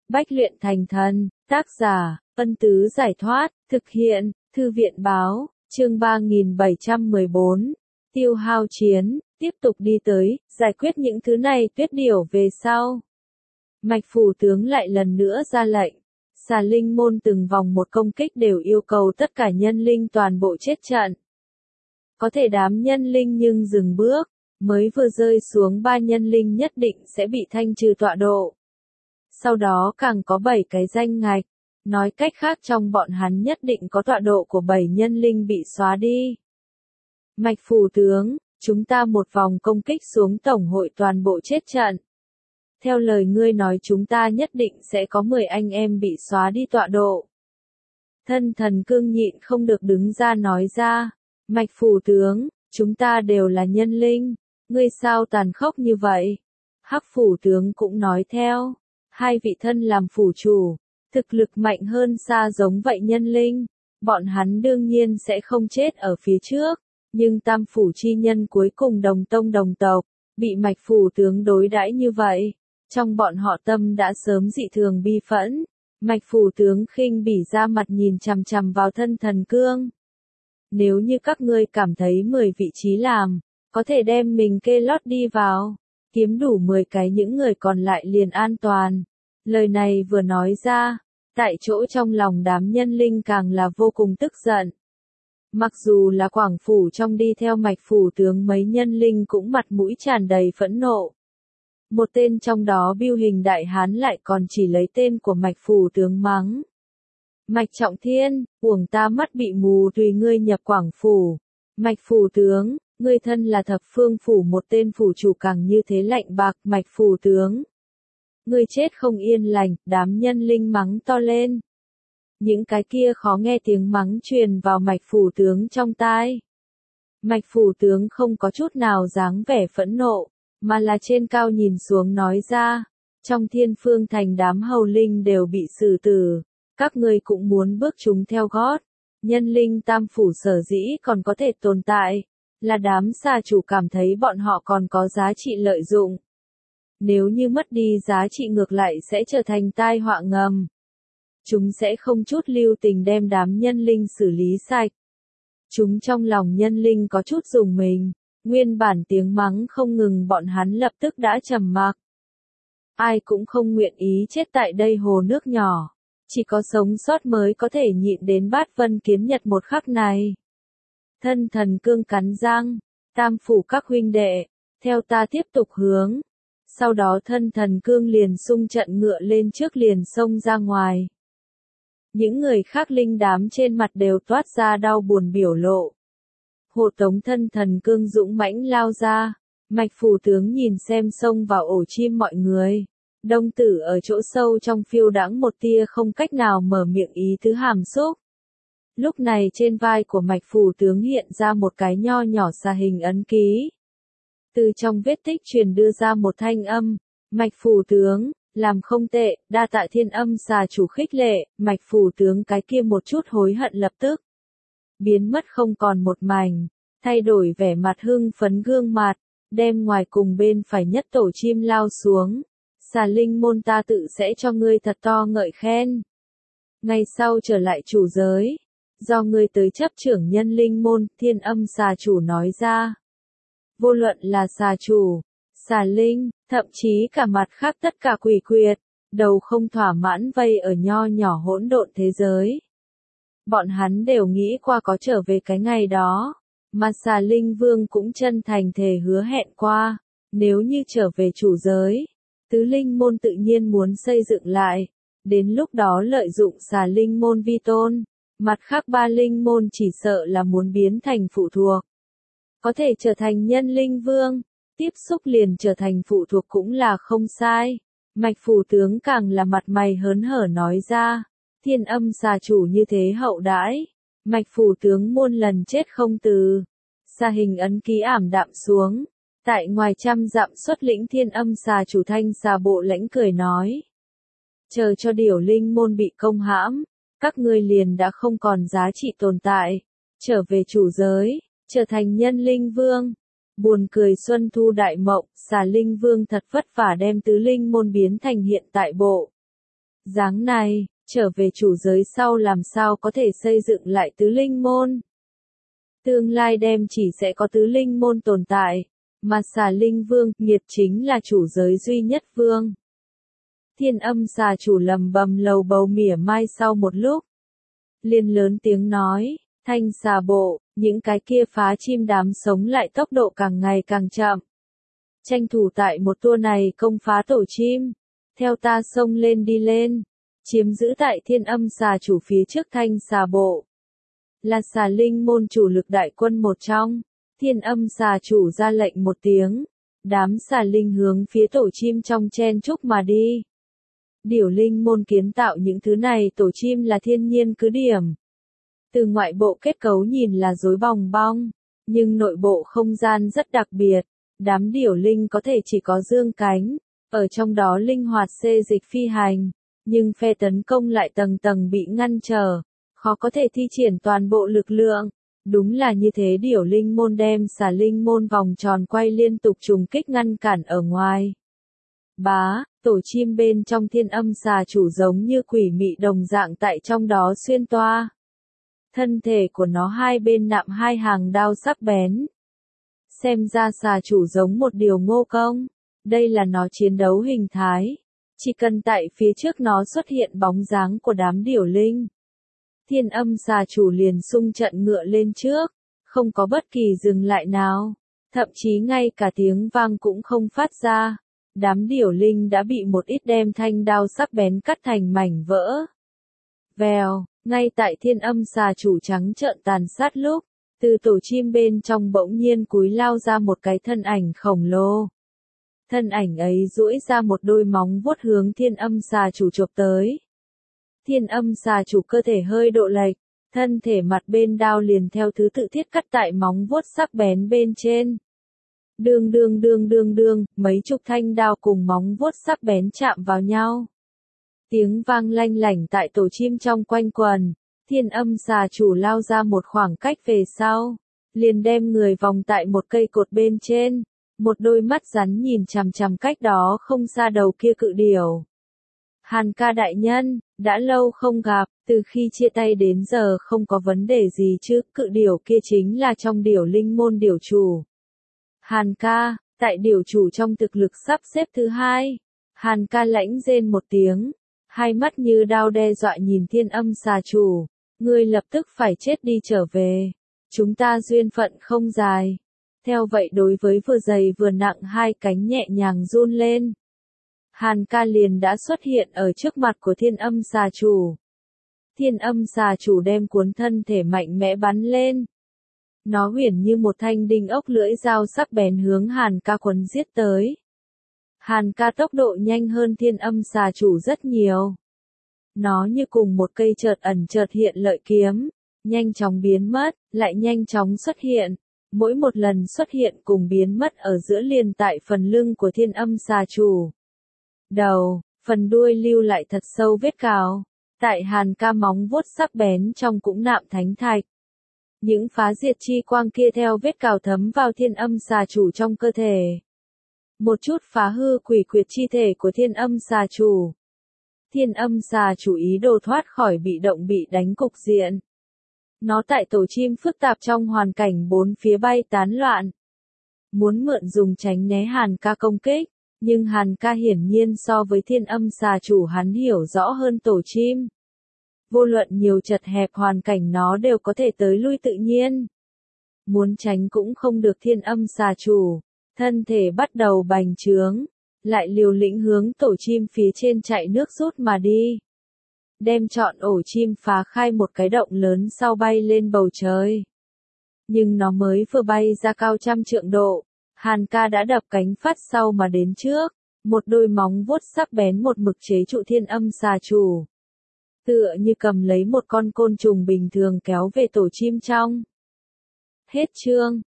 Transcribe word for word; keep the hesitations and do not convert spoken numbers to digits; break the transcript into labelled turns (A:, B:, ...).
A: Bách luyện thành thần, tác giả, Ân Tứ Giải Thoát, thực hiện, Thư viện Báo, chương ba nghìn bảy trăm mười bốn, tiêu hao chiến, tiếp tục đi tới, giải quyết những thứ này Tuyết Điểu về sau. Mạch phủ tướng lại lần nữa ra lệnh, xà linh môn từng vòng một công kích đều yêu cầu tất cả nhân linh toàn bộ chết trận. Có thể đám nhân linh nhưng dừng bước, mới vừa rơi xuống ba nhân linh nhất định sẽ bị thanh trừ tọa độ. Sau đó càng có bảy cái danh ngạch, nói cách khác trong bọn hắn nhất định có tọa độ của bảy nhân linh bị xóa đi. Mạch phủ tướng, chúng ta một vòng công kích xuống tổng hội toàn bộ chết trận. Theo lời ngươi nói chúng ta nhất định sẽ có mười anh em bị xóa đi tọa độ. Thân thần cương nhịn không được đứng ra nói ra, Mạch phủ tướng, chúng ta đều là nhân linh, ngươi sao tàn khốc như vậy? Hắc phủ tướng cũng nói theo, hai vị thân làm phủ chủ, thực lực mạnh hơn xa giống vậy nhân linh, bọn hắn đương nhiên sẽ không chết ở phía trước, nhưng tam phủ chi nhân cuối cùng đồng tông đồng tộc, bị Mạch phủ tướng đối đãi như vậy, trong bọn họ tâm đã sớm dị thường bi phẫn. Mạch phủ tướng khinh bỉ ra mặt nhìn chằm chằm vào thân thần cương. Nếu như các ngươi cảm thấy mười vị trí làm, có thể đem mình kê lót đi vào, kiếm đủ mười cái những người còn lại liền an toàn. Lời này vừa nói ra, tại chỗ trong lòng đám nhân linh càng là vô cùng tức giận. Mặc dù là Quảng phủ trong đi theo Mạch phủ tướng mấy nhân linh cũng mặt mũi tràn đầy phẫn nộ. Một tên trong đó Bưu Hình đại hán lại còn chỉ lấy tên của Mạch phủ tướng mắng. Mạch Trọng Thiên, uổng ta mắt bị mù tùy ngươi nhập Quảng phủ. Mạch phủ tướng, ngươi thân là Thập Phương phủ một tên phủ chủ càng như thế lạnh bạc. Mạch phủ tướng, ngươi chết không yên lành, đám nhân linh mắng to lên. Những cái kia khó nghe tiếng mắng truyền vào Mạch phủ tướng trong tai. Mạch phủ tướng không có chút nào dáng vẻ phẫn nộ, mà là trên cao nhìn xuống nói ra, trong Thiên Phương thành đám hầu linh đều bị xử tử, các ngươi cũng muốn bước chúng theo gót. Nhân linh tam phủ sở dĩ còn có thể tồn tại, là đám xà chủ cảm thấy bọn họ còn có giá trị lợi dụng. Nếu như mất đi giá trị ngược lại sẽ trở thành tai họa ngầm. Chúng sẽ không chút lưu tình đem đám nhân linh xử lý sạch. Chúng trong lòng nhân linh có chút rùng mình, nguyên bản tiếng mắng không ngừng bọn hắn lập tức đã trầm mặc. Ai cũng không nguyện ý chết tại đây hồ nước nhỏ, chỉ có sống sót mới có thể nhịn đến Bát Vân Kiến Nhật một khắc này. Thân thần cương cắn răng, tam phủ các huynh đệ, theo ta tiếp tục hướng. Sau đó thân thần cương liền xung trận ngựa lên trước liền xông ra ngoài. Những người khác linh đám trên mặt đều toát ra đau buồn biểu lộ. Hộ tống thân thần cương dũng mãnh lao ra, Mạch phủ tướng nhìn xem xông vào ổ chim mọi người. Đông tử ở chỗ sâu trong phiêu đãng một tia không cách nào mở miệng ý tứ hàm xúc. Lúc này trên vai của Mạch phủ tướng hiện ra một cái nho nhỏ xà hình ấn ký. Từ trong vết tích truyền đưa ra một thanh âm, Mạch phủ tướng, làm không tệ, đa tạ Thiên Âm xà chủ khích lệ. Mạch phủ tướng cái kia một chút hối hận lập tức biến mất không còn một mảnh, thay đổi vẻ mặt hưng phấn gương mặt, đem ngoài cùng bên phải nhất tổ chim lao xuống. Xà linh môn ta tự sẽ cho ngươi thật to ngợi khen. Ngày sau trở lại chủ giới, do ngươi tới chấp trưởng nhân linh môn, Thiên Âm xà chủ nói ra. Vô luận là xà chủ, xà linh, thậm chí cả mặt khác tất cả quỷ quyệt, đầu không thỏa mãn vây ở nho nhỏ hỗn độn thế giới. Bọn hắn đều nghĩ qua có trở về cái ngày đó, mà xà linh vương cũng chân thành thề hứa hẹn qua, nếu như trở về chủ giới, tứ linh môn tự nhiên muốn xây dựng lại, đến lúc đó lợi dụng xà linh môn vi tôn, mặt khác ba linh môn chỉ sợ là muốn biến thành phụ thuộc. Có thể trở thành nhân linh vương, tiếp xúc liền trở thành phụ thuộc cũng là không sai. Mạch phủ tướng càng là mặt mày hớn hở nói ra, Thiên Âm xà chủ như thế hậu đãi, Mạch phủ tướng muôn lần chết không từ. Xà hình ấn ký ảm đạm xuống, tại ngoài trăm dặm xuất lĩnh Thiên Âm xà chủ Thanh xà bộ lãnh cười nói. Chờ cho điểu linh môn bị công hãm, các ngươi liền đã không còn giá trị tồn tại, trở về chủ giới, trở thành nhân linh vương. Buồn cười xuân thu đại mộng, xà linh vương thật vất vả đem tứ linh môn biến thành hiện tại bộ Dáng này, trở về chủ giới sau làm sao có thể xây dựng lại tứ linh môn. Tương lai đem chỉ sẽ có tứ linh môn tồn tại, mà xà linh vương, nghiệt chính là chủ giới duy nhất vương. Thiên âm xà chủ lầm bầm lầu bầu mỉa mai sau một lúc. Liền lớn tiếng nói, thanh xà bộ, những cái kia phá chim đám sống lại tốc độ càng ngày càng chậm. Tranh thủ tại một tour này công phá tổ chim, theo ta xông lên đi lên, chiếm giữ tại thiên âm xà chủ phía trước thanh xà bộ. Là xà linh môn chủ lực đại quân một trong, thiên âm xà chủ ra lệnh một tiếng, đám xà linh hướng phía tổ chim trong chen chúc mà đi. Điểu linh môn kiến tạo những thứ này tổ chim là thiên nhiên cứ điểm. Từ ngoại bộ kết cấu nhìn là rối bòng bong, nhưng nội bộ không gian rất đặc biệt, đám điểu linh có thể chỉ có dương cánh, ở trong đó linh hoạt xê dịch phi hành, nhưng phe tấn công lại tầng tầng bị ngăn trở, khó có thể thi triển toàn bộ lực lượng. Đúng là như thế, điểu linh môn đem xà linh môn vòng tròn quay liên tục trùng kích ngăn cản ở ngoài. Bá, tổ chim bên trong thiên âm xà chủ giống như quỷ mị đồng dạng tại trong đó xuyên toa. Thân thể của nó hai bên nạm hai hàng đao sắc bén. Xem ra xà chủ giống một điều ngô công, đây là nó chiến đấu hình thái. Chỉ cần tại phía trước nó xuất hiện bóng dáng của đám điểu linh. Thiên âm xà chủ liền xung trận ngựa lên trước, không có bất kỳ dừng lại nào, thậm chí ngay cả tiếng vang cũng không phát ra. Đám điểu linh đã bị một ít đem thanh đao sắc bén cắt thành mảnh vỡ. Vèo, ngay tại thiên âm xà chủ trắng trợn tàn sát lúc, từ tổ chim bên trong bỗng nhiên cúi lao ra một cái thân ảnh khổng lồ. Thân ảnh ấy duỗi ra một đôi móng vuốt hướng thiên âm xà chủ chộp tới. Thiên âm xà chủ cơ thể hơi độ lệch, thân thể mặt bên đao liền theo thứ tự thiết cắt tại móng vuốt sắc bén bên trên. Đương đương đương đương đương, mấy chục thanh đao cùng móng vuốt sắc bén chạm vào nhau. Tiếng vang lanh lảnh tại tổ chim trong quanh quần, thiên âm xà chủ lao ra một khoảng cách về sau, liền đem người vòng tại một cây cột bên trên, một đôi mắt rắn nhìn chằm chằm cách đó không xa đầu kia cự điểu. Hàn ca đại nhân, đã lâu không gặp, từ khi chia tay đến giờ không có vấn đề gì chứ, cự điểu kia chính là trong điểu linh môn điểu chủ. Hàn ca, tại điểu chủ trong thực lực sắp xếp thứ hai. Hàn ca lãnh rên một tiếng, hai mắt như đao đe dọa nhìn thiên âm xà chủ. Ngươi lập tức phải chết đi trở về. Chúng ta duyên phận không dài. Theo vậy đối với vừa dày vừa nặng hai cánh nhẹ nhàng run lên. Hàn ca liền đã xuất hiện ở trước mặt của thiên âm xà chủ. Thiên âm xà chủ đem cuốn thân thể mạnh mẽ bắn lên. Nó huyền như một thanh đinh ốc lưỡi dao sắc bén hướng Hàn ca quấn giết tới. Hàn ca tốc độ nhanh hơn thiên âm xà chủ rất nhiều. Nó như cùng một cây chợt ẩn chợt hiện lợi kiếm, nhanh chóng biến mất, lại nhanh chóng xuất hiện. Mỗi một lần xuất hiện cùng biến mất ở giữa liền tại phần lưng của thiên âm xà chủ. Đầu, phần đuôi lưu lại thật sâu vết cào. Tại Hàn ca móng vuốt sắc bén trong cũng nạm thánh thạch. Những phá diệt chi quang kia theo vết cào thấm vào thiên âm xà chủ trong cơ thể. Một chút phá hư quỷ quyệt chi thể của thiên âm xà chủ. Thiên âm xà chủ ý đồ thoát khỏi bị động bị đánh cục diện. Nó tại tổ chim phức tạp trong hoàn cảnh bốn phía bay tán loạn. Muốn mượn dùng tránh né Hàn ca công kích, nhưng Hàn ca hiển nhiên so với thiên âm xà chủ hắn hiểu rõ hơn tổ chim. Vô luận nhiều chật hẹp hoàn cảnh nó đều có thể tới lui tự nhiên. Muốn tránh cũng không được, thiên âm xà chủ. Thân thể bắt đầu bành trướng, lại liều lĩnh hướng tổ chim phía trên chạy nước rút mà đi. Đem trọn ổ chim phá khai một cái động lớn sau bay lên bầu trời. Nhưng nó mới vừa bay ra cao trăm trượng độ, Hàn ca đã đập cánh phát sau mà đến trước, một đôi móng vuốt sắc bén một mực chế trụ thiên âm xà chủ. Tựa như cầm lấy một con côn trùng bình thường kéo về tổ chim trong. Hết chương.